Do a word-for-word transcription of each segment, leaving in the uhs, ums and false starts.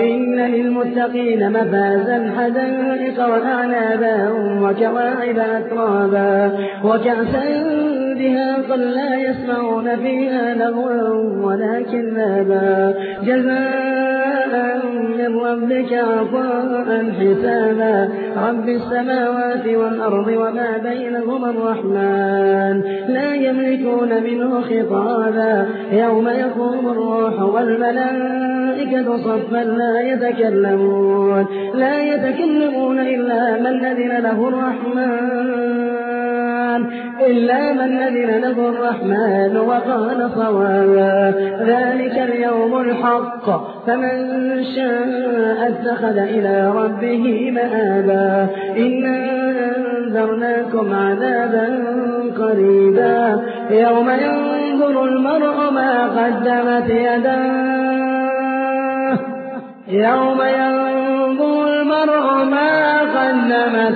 إن للمتقين مفازا حدائق وأعنابا وكواعب أترابا وكأسا دهاقا لا يسمعون فيها لغوا ولا كذابا جزاء من ربك عطاء حسابا رب السماوات والأرض وما بينهما الرحمن لا يملكون منه خطابا يوم يقوم الروح والملائكة صفا لا يتكلمون لا يتكلمون إلا من أذن له الرحمن إلا من أذن له الرحمن وقال صوابا ذلك اليوم الحق فمن شاء اتخذ إلى ربه مآبا إنا أنذرناكم عذابا قريبا يوم ينظر المرء ما قدمت يداه يوم ينظر المرء ما قدمت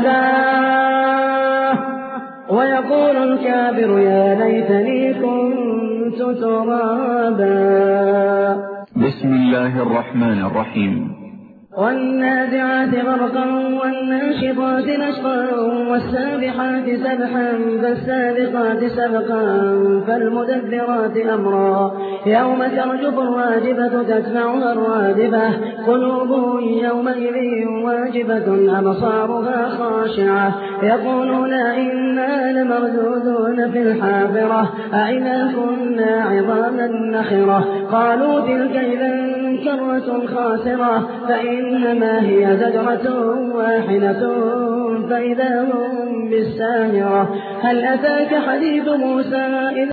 يداه ويقول الكافر يا ليتني كنت ترابا. بسم الله الرحمن الرحيم. والنازعات غرقا والناشطات نشطا والسابحات سبحا فالسابقات سبقا فالمدبرات أمرا يوم ترجف الواجبة تتبعها الرادفة قلوب يومئذ واجبة أبصارها خاشعة يقولون إنا لمردودون في الحافرة أئذا كنا عظاما نخرة قالوا تلك إذا كرة خاسرة فإنما هي زجرة واحدة فإذا هم بالساهرة هل أتاك حديث موسى